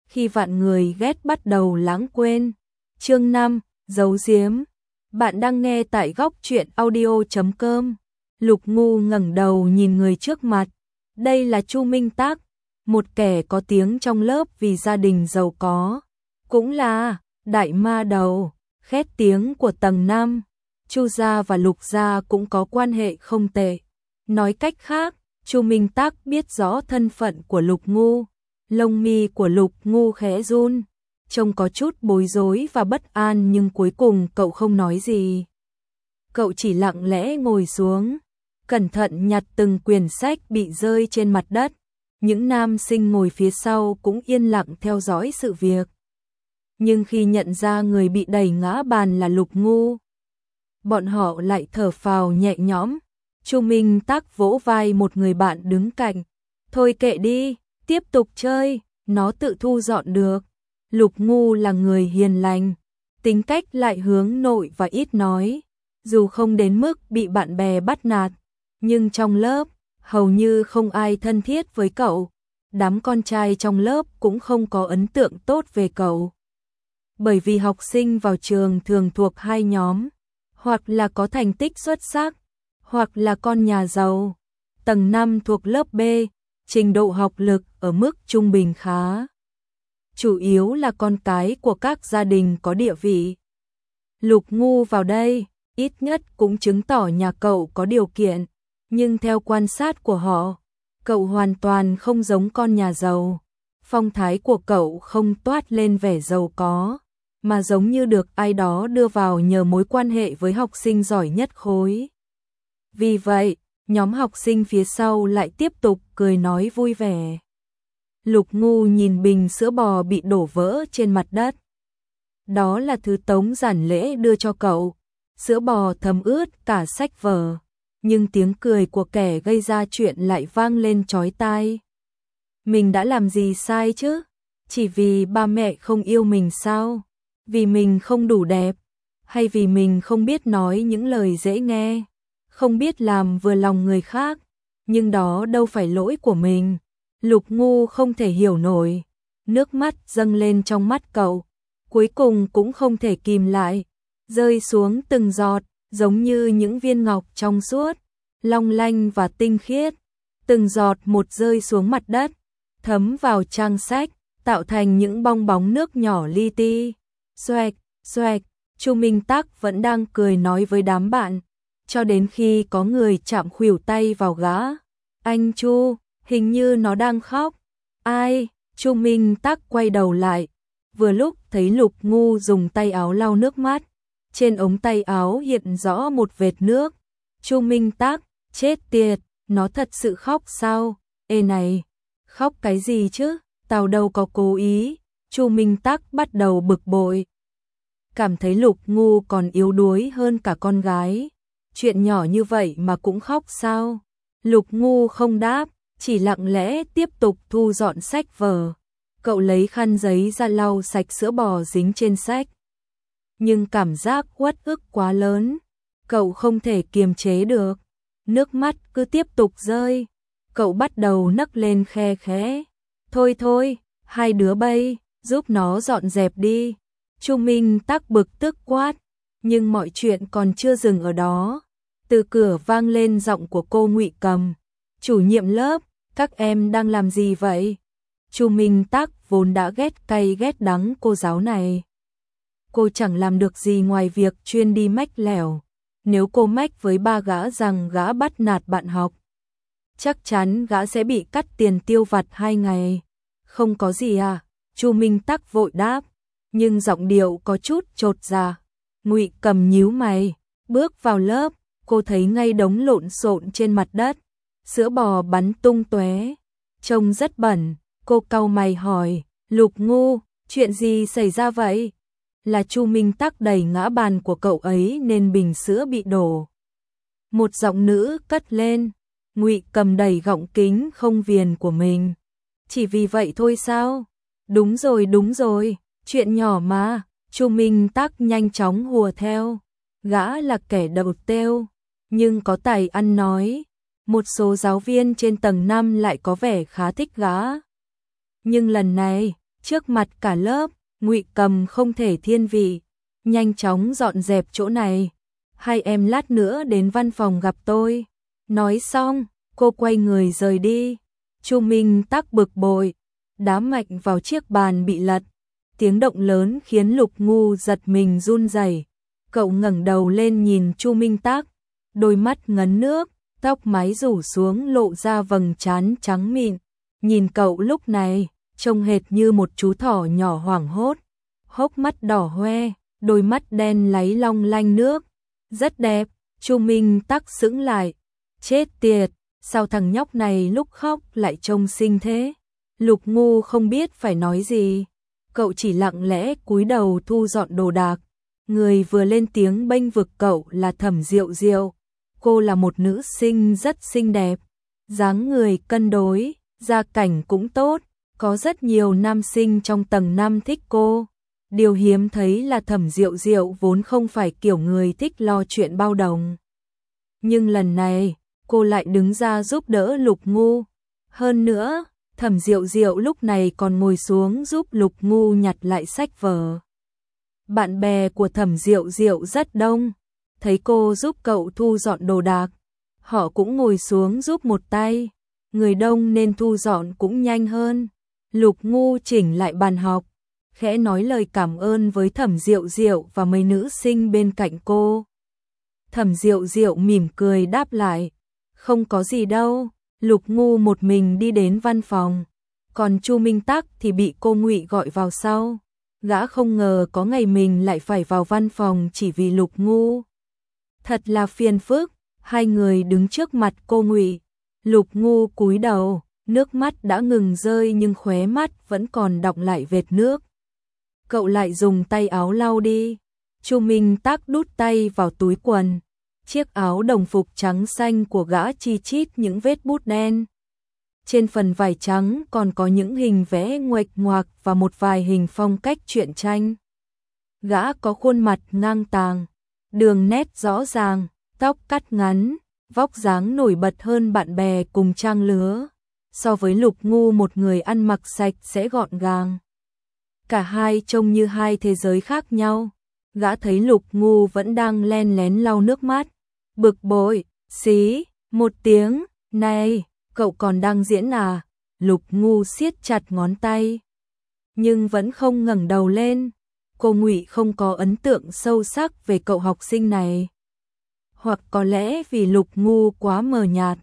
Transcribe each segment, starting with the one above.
khi vạn người ghét bắt đầu lãng quên. Chương 5, giấu giếm. Bạn đang nghe tại góc truyện audio.com. Lục Ngu ngẩng đầu nhìn người trước mặt. Đây là Chu Minh Tác, một kẻ có tiếng trong lớp vì gia đình giàu có. Cũng là đại ma đầu, khét tiếng của tầng 5. Chu gia và Lục gia cũng có quan hệ không tệ. Nói cách khác, Chu Minh Tác biết rõ thân phận của Lục Ngu. Lông mi của Lục Ngu khẽ run, trông có chút bối rối và bất an, nhưng cuối cùng cậu không nói gì. Cậu chỉ lặng lẽ ngồi xuống, cẩn thận nhặt từng quyển sách bị rơi trên mặt đất. Những nam sinh ngồi phía sau cũng yên lặng theo dõi sự việc. Nhưng khi nhận ra người bị đẩy ngã bàn là Lục Ngu, bọn họ lại thở phào nhẹ nhõm. Chu Minh Tác vỗ vai một người bạn đứng cạnh. Thôi kệ đi, tiếp tục chơi, nó tự thu dọn được. Lục Ngu là người hiền lành, tính cách lại hướng nội và ít nói. Dù không đến mức bị bạn bè bắt nạt, nhưng trong lớp, hầu như không ai thân thiết với cậu. Đám con trai trong lớp cũng không có ấn tượng tốt về cậu. Bởi vì học sinh vào trường thường thuộc hai nhóm, hoặc là có thành tích xuất sắc, hoặc là con nhà giàu. Tầng 5 thuộc lớp B, trình độ học lực ở mức trung bình khá. Chủ yếu là con cái của các gia đình có địa vị. Lục Ngu vào đây, ít nhất cũng chứng tỏ nhà cậu có điều kiện, nhưng theo quan sát của họ, cậu hoàn toàn không giống con nhà giàu. Phong thái của cậu không toát lên vẻ giàu có, mà giống như được ai đó đưa vào nhờ mối quan hệ với học sinh giỏi nhất khối. Vì vậy, nhóm học sinh phía sau lại tiếp tục cười nói vui vẻ. Lục Ngu nhìn bình sữa bò bị đổ vỡ trên mặt đất. Đó là thứ Tống Giản Lễ đưa cho cậu. Sữa bò thấm ướt cả sách vở, nhưng tiếng cười của kẻ gây ra chuyện lại vang lên chói tai. Mình đã làm gì sai chứ? Chỉ vì ba mẹ không yêu mình sao? Vì mình không đủ đẹp? Hay vì mình không biết nói những lời dễ nghe? Không biết làm vừa lòng người khác? Nhưng đó đâu phải lỗi của mình. Lục Ngu không thể hiểu nổi. Nước mắt dâng lên trong mắt cậu, cuối cùng cũng không thể kìm lại, rơi xuống từng giọt, giống như những viên ngọc trong suốt, long lanh và tinh khiết. Từng giọt một rơi xuống mặt đất, thấm vào trang sách, tạo thành những bong bóng nước nhỏ li ti. Xoẹt, xoẹt, Chu Minh Tác vẫn đang cười nói với đám bạn, cho đến khi có người chạm khuỷu tay vào gã. Anh Chu, hình như nó đang khóc. Ai? Chu Minh Tác quay đầu lại, vừa lúc thấy Lục Ngu dùng tay áo lau nước mắt. Trên ống tay áo hiện rõ một vệt nước. Chu Minh Tác, chết tiệt, nó thật sự khóc sao? Ê này, khóc cái gì chứ? Tao đâu có cố ý. Chu Minh Tác bắt đầu bực bội, cảm thấy Lục Ngu còn yếu đuối hơn cả con gái. Chuyện nhỏ như vậy mà cũng khóc sao? Lục Ngu không đáp, chỉ lặng lẽ tiếp tục thu dọn sách vở. Cậu lấy khăn giấy ra lau sạch sữa bò dính trên sách. Nhưng cảm giác uất ức quá lớn, cậu không thể kiềm chế được. Nước mắt cứ tiếp tục rơi. Cậu bắt đầu nấc lên khe khẽ. Thôi thôi, hai đứa bay, giúp nó dọn dẹp đi. Chu Minh Tác bực tức quát. Nhưng mọi chuyện còn chưa dừng ở đó. Từ cửa vang lên giọng của cô Ngụy Cầm. Chủ nhiệm lớp, các em đang làm gì vậy? Chu Minh Tác vốn đã ghét cay ghét đắng cô giáo này. Cô chẳng làm được gì ngoài việc chuyên đi mách lẻo. Nếu cô mách với ba gã rằng gã bắt nạt bạn học, chắc chắn gã sẽ bị cắt tiền tiêu vặt 2 ngày. Không có gì à? Chu Minh Tác vội đáp, nhưng giọng điệu có chút chột dạ. Ngụy Cầm nhíu mày, bước vào lớp, cô thấy ngay đống lộn xộn trên mặt đất, sữa bò bắn tung tóe, trông rất bẩn. Cô cau mày hỏi, Lục Ngu, chuyện gì xảy ra vậy? Là Chu Minh Tác đẩy ngã bàn của cậu ấy nên bình sữa bị đổ. Một giọng nữ cất lên. Ngụy Cầm đẩy gọng kính không viền của mình. Chỉ vì vậy thôi sao? Đúng rồi, chuyện nhỏ mà. Chu Minh Tác nhanh chóng hùa theo. Gã là kẻ đầu têu, nhưng có tài ăn nói. Một số giáo viên trên tầng 5 lại có vẻ khá thích gã. Nhưng lần này, Trước mặt cả lớp, Ngụy Cầm không thể thiên vị, nhanh chóng dọn dẹp chỗ này. Hai em lát nữa đến văn phòng gặp tôi. Nói xong, cô quay người rời đi. Chu Minh Tắc bực bội, đá mạnh vào chiếc bàn bị lật. Tiếng động lớn khiến Lục Ngu giật mình run rẩy. Cậu ngẩng đầu lên nhìn Chu Minh Tắc, đôi mắt ngấn nước, tóc mái rủ xuống lộ ra vầng trán trắng mịn. Nhìn cậu lúc này, trông hệt như một chú thỏ nhỏ hoảng hốt, hốc mắt đỏ hoe, đôi mắt đen láy long lanh nước. Rất đẹp. Chu Minh Tắc sững lại. Chết tiệt, sao thằng nhóc này lúc khóc lại trông xinh thế? Lục Ngu không biết phải nói gì. Cậu chỉ lặng lẽ cúi đầu thu dọn đồ đạc. Người vừa lên tiếng bênh vực cậu là Thẩm Diệu Diệu. Cô là một nữ sinh rất xinh đẹp, dáng người cân đối, gia cảnh cũng tốt, có rất nhiều nam sinh trong tầng 5 thích cô. Điều hiếm thấy là Thẩm Diệu Diệu vốn không phải kiểu người thích lo chuyện bao đồng. Nhưng lần này, cô lại đứng ra giúp đỡ Lục Ngu. Hơn nữa, Thẩm Diệu Diệu lúc này còn ngồi xuống giúp Lục Ngu nhặt lại sách vở. Bạn bè của Thẩm Diệu Diệu rất đông, thấy cô giúp cậu thu dọn đồ đạc, họ cũng ngồi xuống giúp một tay. Người đông nên thu dọn cũng nhanh hơn. Lục Ngu chỉnh lại bàn học, khẽ nói lời cảm ơn với Thẩm Diệu Diệu và mấy nữ sinh bên cạnh cô. Thẩm Diệu Diệu mỉm cười đáp lại, không có gì đâu. Lục Ngu một mình đi đến văn phòng, còn Chu Minh Tắc thì bị cô Ngụy gọi vào sau. Gã không ngờ có ngày mình lại phải vào văn phòng chỉ vì Lục Ngu. Thật là phiền phức. Hai người đứng trước mặt cô Ngụy. Lục Ngu cúi đầu, nước mắt đã ngừng rơi nhưng khóe mắt vẫn còn đọng lại vệt nước. Cậu lại dùng tay áo lau đi. Chu Minh Tắc đút tay vào túi quần. Chiếc áo đồng phục trắng xanh của gã chi chít những vết bút đen. Trên phần vải trắng còn có những hình vẽ nguệch ngoạc và một vài hình phong cách truyện tranh. Gã có khuôn mặt ngang tàng, đường nét rõ ràng, tóc cắt ngắn, vóc dáng nổi bật hơn bạn bè cùng trang lứa. So với Lục Ngu một người ăn mặc sạch sẽ gọn gàng. Cả hai trông như hai thế giới khác nhau. Gã thấy Lục Ngu vẫn đang len lén lau nước mắt. Bực bội, xí, một tiếng, này, cậu còn đang diễn à? Lục Ngu siết chặt ngón tay, nhưng vẫn không ngẩng đầu lên. Cô Ngụy không có ấn tượng sâu sắc về cậu học sinh này. Hoặc có lẽ vì Lục Ngu quá mờ nhạt.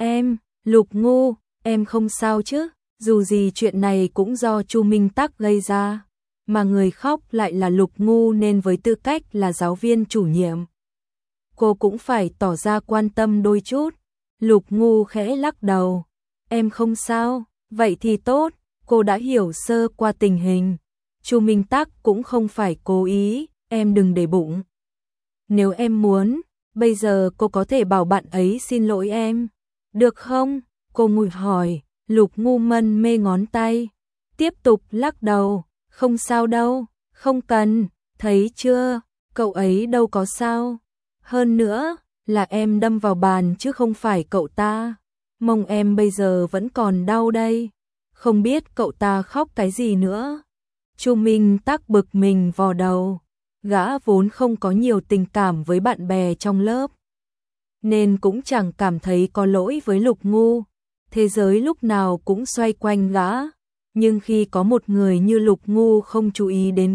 Lục Ngu, em không sao chứ? Dù gì chuyện này cũng do Chu Minh Tắc gây ra, mà người khóc lại là Lục Ngu nên với tư cách là giáo viên chủ nhiệm, cô cũng phải tỏ ra quan tâm đôi chút. Lục Ngu khẽ lắc đầu. Em không sao, vậy thì tốt, cô đã hiểu sơ qua tình hình. Chu Minh Tắc cũng không phải cố ý, em đừng để bụng. Nếu em muốn, bây giờ cô có thể bảo bạn ấy xin lỗi em, được không? Cô Ngụy hỏi. Lục Ngu mân mê ngón tay, tiếp tục lắc đầu. Không sao đâu, không cần, thấy chưa, cậu ấy đâu có sao. Hơn nữa, là em đâm vào bàn chứ không phải cậu ta. Mông em bây giờ vẫn còn đau đây. Không biết cậu ta khóc cái gì nữa. Chu Minh Tắc bực mình vò đầu. Gã vốn không có nhiều tình cảm với bạn bè trong lớp, nên cũng chẳng cảm thấy có lỗi với Lục Ngu. Thế giới lúc nào cũng xoay quanh gã. Nhưng khi có một người như Lục Ngu không chú ý đến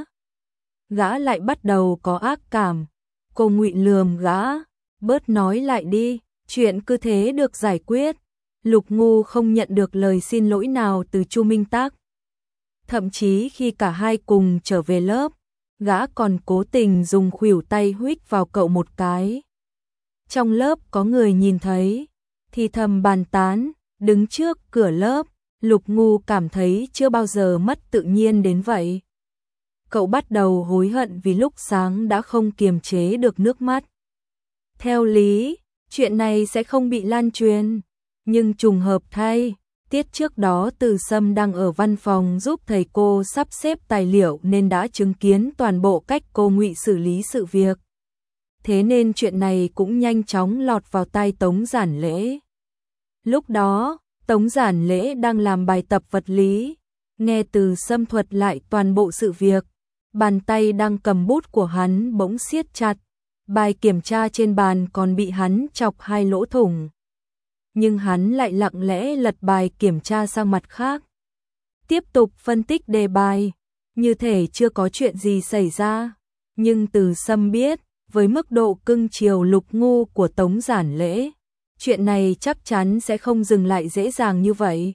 gã lại bắt đầu có ác cảm. Cô Ngụy lườm gã, bớt nói lại đi, chuyện cứ thế được giải quyết. Lục Ngu không nhận được lời xin lỗi nào từ Chu Minh Tắc. Thậm chí khi cả hai cùng trở về lớp, gã còn cố tình dùng khuỷu tay huých vào cậu một cái. Trong lớp có người nhìn thấy, thì thầm bàn tán. Đứng trước cửa lớp, Lục Ngu cảm thấy chưa bao giờ mất tự nhiên đến vậy. Cậu bắt đầu hối hận vì lúc sáng đã không kiềm chế được nước mắt. Theo lý, chuyện này sẽ không bị lan truyền, nhưng trùng hợp thay, tiết trước đó Từ Sâm đang ở văn phòng giúp thầy cô sắp xếp tài liệu nên đã chứng kiến toàn bộ cách cô Ngụy xử lý sự việc. Thế nên chuyện này cũng nhanh chóng lọt vào tai Tống Giản Lễ. Lúc đó, Tống Giản Lễ đang làm bài tập vật lý, Nghe Từ Sâm thuật lại toàn bộ sự việc, bàn tay đang cầm bút của hắn bỗng siết chặt, bài kiểm tra trên bàn còn bị hắn chọc 2 lỗ thủng. Nhưng hắn lại lặng lẽ lật bài kiểm tra sang mặt khác. Tiếp tục phân tích đề bài, như thể chưa có chuyện gì xảy ra. Nhưng Từ Sâm biết, với mức độ cưng chiều Lục Ngu của Tống Giản Lễ, chuyện này chắc chắn sẽ không dừng lại dễ dàng như vậy.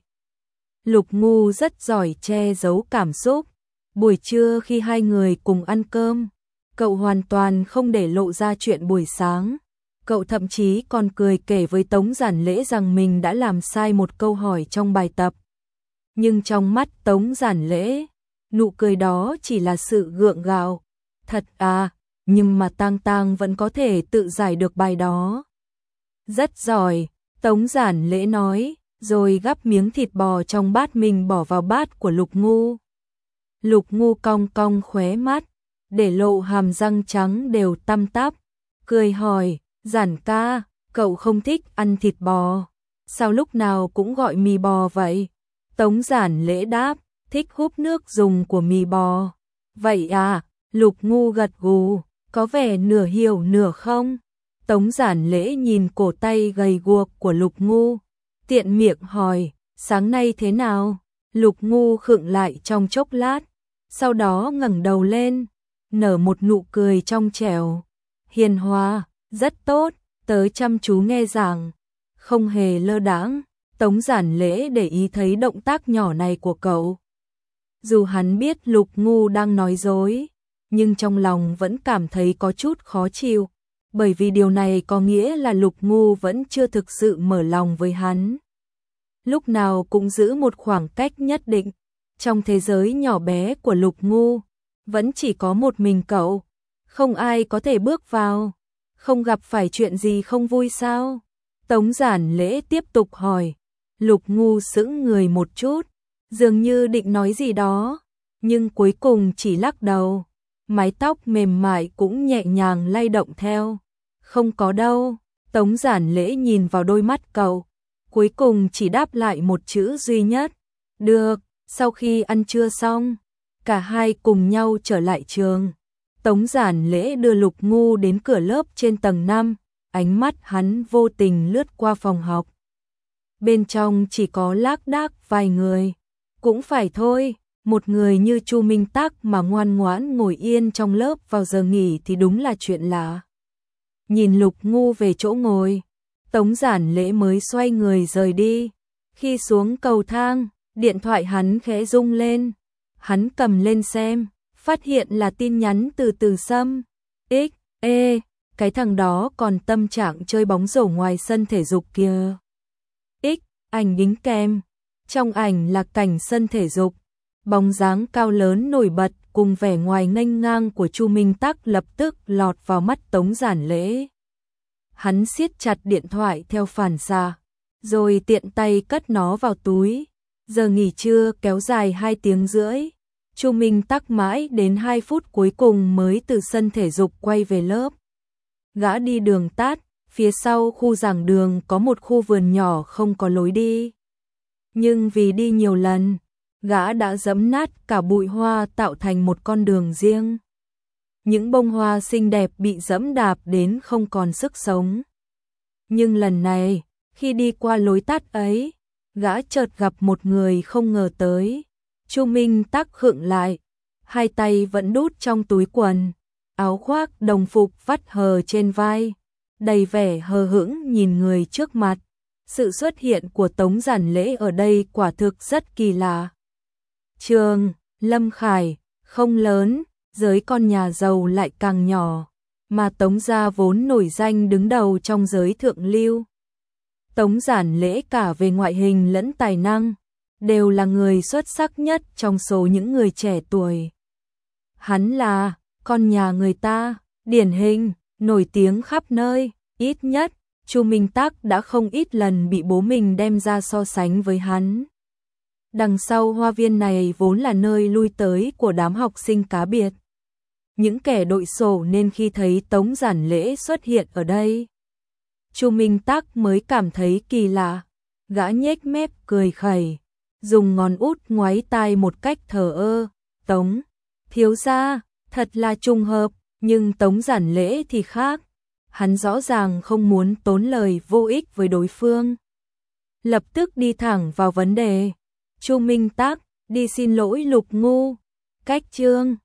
Lục Ngu rất giỏi che giấu cảm xúc. Buổi trưa khi hai người cùng ăn cơm, cậu hoàn toàn không để lộ ra chuyện buổi sáng. Cậu thậm chí còn cười kể với Tống Giản Lễ rằng mình đã làm sai một câu hỏi trong bài tập. Nhưng trong mắt Tống Giản Lễ, nụ cười đó chỉ là sự gượng gạo. Thật à, nhưng mà Tang Tang vẫn có thể tự giải được bài đó. Rất giỏi, Tống Giản Lễ nói, rồi gắp miếng thịt bò trong bát mình bỏ vào bát của Lục Ngu. Lục Ngu cong cong khóe mắt, để lộ hàm răng trắng đều tăm tắp, cười hỏi, Giản ca, cậu không thích ăn thịt bò, sao lúc nào cũng gọi mì bò vậy? Tống Giản Lễ đáp, thích húp nước dùng của mì bò. Vậy à, Lục Ngu gật gù, có vẻ nửa hiểu nửa không. Tống Giản Lễ nhìn cổ tay gầy guộc của Lục Ngu, tiện miệng hỏi, sáng nay thế nào? Lục Ngu khựng lại trong chốc lát, sau đó ngẩng đầu lên, nở một nụ cười trong trẻo, hiền hòa, rất tốt, tớ chăm chú nghe giảng, không hề lơ đãng. Tống Giản Lễ để ý thấy động tác nhỏ này của cậu. Dù hắn biết Lục Ngu đang nói dối, nhưng trong lòng vẫn cảm thấy có chút khó chịu, bởi vì điều này có nghĩa là Lục Ngu vẫn chưa thực sự mở lòng với hắn. Lúc nào cũng giữ một khoảng cách nhất định. Trong thế giới nhỏ bé của Lục Ngu, vẫn chỉ có một mình cậu, không ai có thể bước vào. Không gặp phải chuyện gì không vui sao? Tống Giản Lễ tiếp tục hỏi. Lục Ngu sững người một chút, dường như định nói gì đó, nhưng cuối cùng chỉ lắc đầu. Mái tóc mềm mại cũng nhẹ nhàng lay động theo. Không có đâu. Tống Giản Lễ nhìn vào đôi mắt cậu, cuối cùng chỉ đáp lại một chữ duy nhất. Được. Sau khi ăn trưa xong, cả hai cùng nhau trở lại trường. Tống Giản Lễ đưa Lục Ngu đến cửa lớp trên tầng 5, ánh mắt hắn vô tình lướt qua phòng học. Bên trong chỉ có lác đác vài người. Cũng phải thôi, một người như Chu Minh Tắc mà ngoan ngoãn ngồi yên trong lớp vào giờ nghỉ thì đúng là chuyện lạ. Nhìn Lục Ngu về chỗ ngồi, Tống Giản Lễ mới xoay người rời đi. Khi xuống cầu thang, điện thoại hắn khẽ rung lên. Hắn cầm lên xem, phát hiện là tin nhắn từ Từ Sâm. Cái thằng đó còn tâm trạng chơi bóng rổ ngoài sân thể dục kìa. Ảnh đính kèm. Trong ảnh là cảnh sân thể dục. Bóng dáng cao lớn nổi bật cùng vẻ ngoài nghênh ngang của Chu Minh Tắc lập tức lọt vào mắt Tống Giản Lễ. Hắn siết chặt điện thoại theo phản xạ, rồi tiện tay cất nó vào túi. Giờ nghỉ trưa kéo dài 2 tiếng rưỡi. Chu Minh Tắc mãi đến 2 phút cuối cùng mới từ sân thể dục quay về lớp. Gã đi đường tắt, phía sau khu giảng đường có một khu vườn nhỏ không có lối đi. Nhưng vì đi nhiều lần, gã đã giẫm nát cả bụi hoa tạo thành một con đường riêng. Những bông hoa xinh đẹp bị giẫm đạp đến không còn sức sống. Nhưng lần này, khi đi qua lối tắt ấy, gã chợt gặp một người không ngờ tới. Chu Minh Tắc khựng lại, hai tay vẫn đút trong túi quần, áo khoác đồng phục vắt hờ trên vai, đầy vẻ hờ hững nhìn người trước mặt. Sự xuất hiện của Tống Giản Lễ ở đây quả thực rất kỳ lạ. Trường Lâm Khải không lớn, giới con nhà giàu lại càng nhỏ, mà Tống gia vốn nổi danh đứng đầu trong giới thượng lưu. Tống Giản Lễ cả về ngoại hình lẫn tài năng, đều là người xuất sắc nhất trong số những người trẻ tuổi. Hắn là con nhà người ta, điển hình, nổi tiếng khắp nơi, ít nhất Chu Minh Tắc đã không ít lần bị bố mình đem ra so sánh với hắn. Đằng sau hoa viên này vốn là nơi lui tới của đám học sinh cá biệt. Những kẻ đội sổ nên khi thấy Tống Giản Lễ xuất hiện ở đây, Chu Minh Tắc mới cảm thấy kỳ lạ. Gã nhếch mép cười khẩy, dùng ngón út ngoáy tai một cách thờ ơ. Tống thiếu gia, thật là trùng hợp, nhưng Tống Giản Lễ thì khác. Hắn rõ ràng không muốn tốn lời vô ích với đối phương. Lập tức đi thẳng vào vấn đề. Chu Minh Tác, đi xin lỗi Lục Ngu. Cách chương